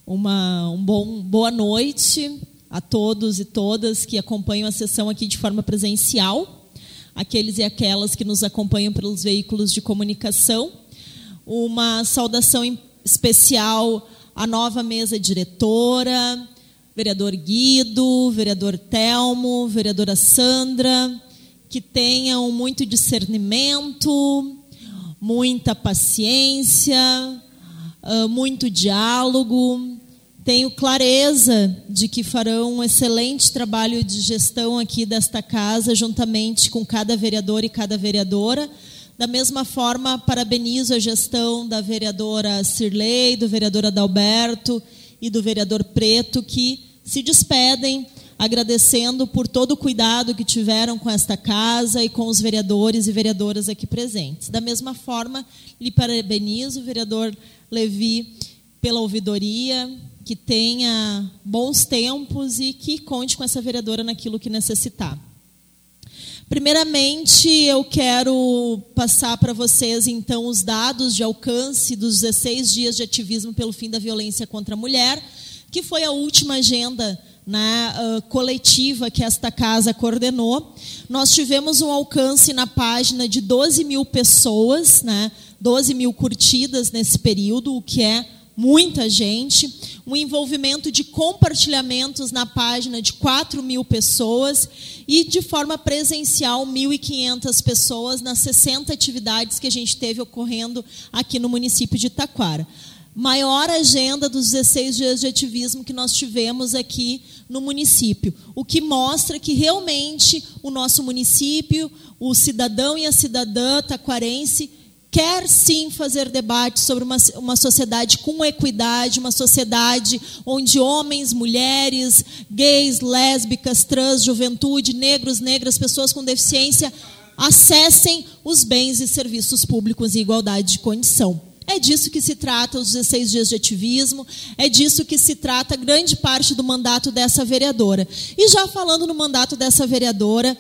boa noite a todos e todas que acompanham a sessão aqui de forma presencial, aqueles e aquelas que nos acompanham pelos veículos de comunicação. Uma saudação especial à nova mesa diretora, vereador Guido, vereador Telmo, vereadora Sandra, que tenham muito discernimento, muita paciência, muito diálogo. Tenho clareza de que farão um excelente trabalho de gestão aqui desta casa, juntamente com cada vereador e cada vereadora. Da mesma forma, parabenizo a gestão da vereadora Cirlei, do vereador Adalberto e do vereador Preto, que se despedem, agradecendo por todo o cuidado que tiveram com esta casa e com os vereadores e vereadoras aqui presentes. Da mesma forma, lhe parabenizo, vereador Levi, pela ouvidoria, que tenha bons tempos e que conte com essa vereadora naquilo que necessitar. Primeiramente, eu quero passar para vocês, então, os dados de alcance dos 16 dias de ativismo pelo fim da violência contra a mulher, que foi a última agenda coletiva que esta casa coordenou. Nós tivemos um alcance na página de 12 mil pessoas, 12 mil curtidas nesse período, o que é muita gente. Um envolvimento de compartilhamentos na página de 4 mil pessoas e, de forma presencial, 1.500 pessoas nas 60 atividades que a gente teve ocorrendo aqui no município de Taquara. Maior agenda dos 16 dias de ativismo que nós tivemos aqui no município, o que mostra que realmente o nosso município, o cidadão e a cidadã taquarense, quer sim fazer debate sobre uma sociedade com equidade, uma sociedade onde homens, mulheres, gays, lésbicas, trans, juventude, negros, negras, pessoas com deficiência acessem os bens e serviços públicos em igualdade de condição. É disso que se trata os 16 dias de ativismo, é disso que se trata grande parte do mandato dessa vereadora. E já falando no mandato dessa vereadora,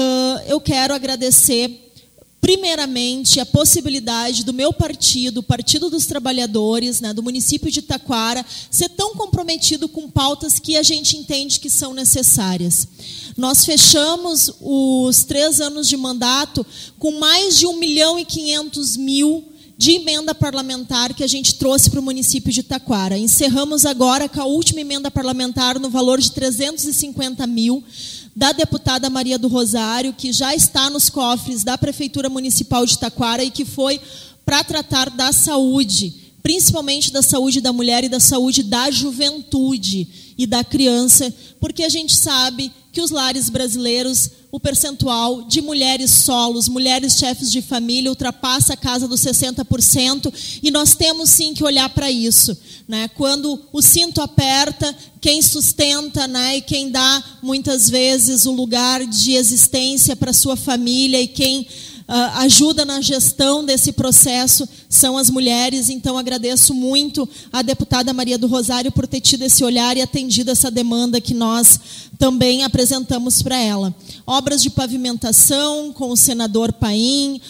eu quero agradecer primeiramente a possibilidade do meu partido, o Partido dos Trabalhadores, do município de Taquara, ser tão comprometido com pautas que a gente entende que são necessárias. Nós fechamos os 3 anos de mandato com mais de 1.500.000 de emenda parlamentar que a gente trouxe para o município de Taquara. Encerramos agora com a última emenda parlamentar no valor de 350 mil, da deputada Maria do Rosário, que já está nos cofres da Prefeitura Municipal de Taquara e que foi para tratar da saúde, principalmente da saúde da mulher e da saúde da juventude e da criança, porque a gente sabe que os lares brasileiros, o percentual de mulheres solos, mulheres chefes de família, ultrapassa a casa dos 60%, e nós temos sim que olhar para isso. Quando o cinto aperta, quem sustenta, e quem dá muitas vezes o lugar de existência para a sua família e quem ajuda na gestão desse processo são as mulheres. Então, agradeço muito à deputada Maria do Rosário por ter tido esse olhar e atendido essa demanda que nós também apresentamos para ela. Obras de pavimentação com o senador Paim,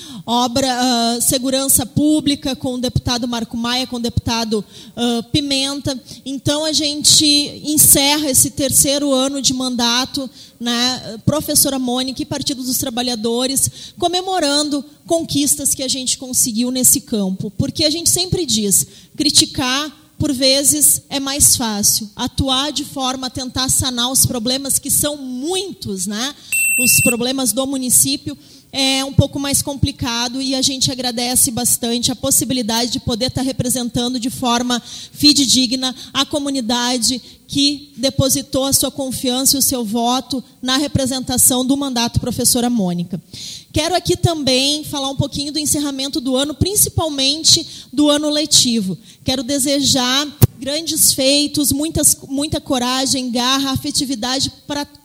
segurança pública com o deputado Marco Maia, com o deputado Pimenta. Então, a gente encerra esse 3º ano de mandato, professora Mônica e Partido dos Trabalhadores, comemorando conquistas que a gente conseguiu nesse campo. Porque a gente sempre diz, criticar, por vezes, é mais fácil. Atuar de forma a tentar sanar os problemas, que são muitos, os problemas do município, é um pouco mais complicado, e a gente agradece bastante a possibilidade de poder estar representando de forma fidedigna a comunidade que depositou a sua confiança e o seu voto na representação do mandato professora Mônica. Quero aqui também falar um pouquinho do encerramento do ano, principalmente do ano letivo. Quero desejar grandes feitos, muita coragem, garra, afetividade para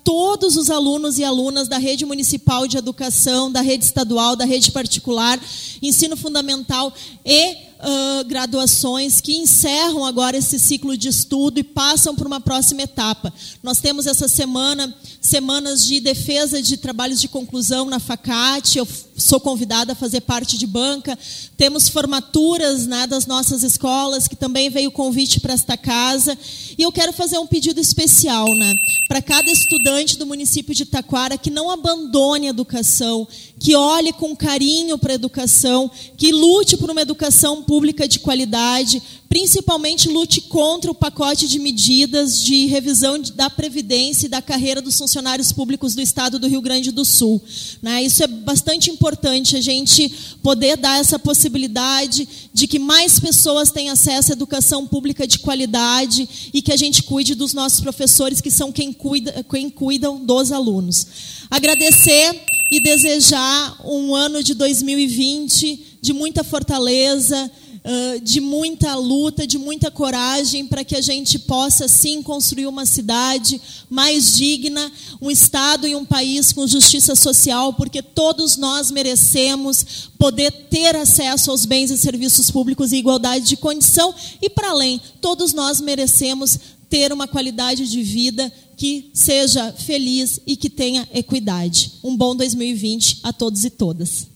todos os alunos e alunas da rede municipal de educação, da rede estadual, da rede particular, ensino fundamental e graduações que encerram agora esse ciclo de estudo e passam por uma próxima etapa. Nós temos essa semana, semanas de defesa de trabalhos de conclusão na FACAT, eu sou convidada a fazer parte de banca, temos formaturas, né, das nossas escolas, que também veio o convite para esta casa, e eu quero fazer um pedido especial, né, para cada estudante do município de Taquara que não abandone a educação, que olhe com carinho para a educação, que lute por uma educação pública de qualidade, principalmente lute contra o pacote de medidas de revisão da Previdência e da carreira dos funcionários públicos do Estado do Rio Grande do Sul. Né? Isso é bastante importante, a gente poder dar essa possibilidade de que mais pessoas tenham acesso à educação pública de qualidade e que a gente cuide dos nossos professores, que são quem cuidam dos alunos. Agradecer e desejar um ano de 2020 de muita fortaleza, de muita luta, de muita coragem, para que a gente possa, sim, construir uma cidade mais digna, um estado e um país com justiça social, porque todos nós merecemos poder ter acesso aos bens e serviços públicos em igualdade de condição e, para além, todos nós merecemos ter uma qualidade de vida que seja feliz e que tenha equidade. Um bom 2020 a todos e todas.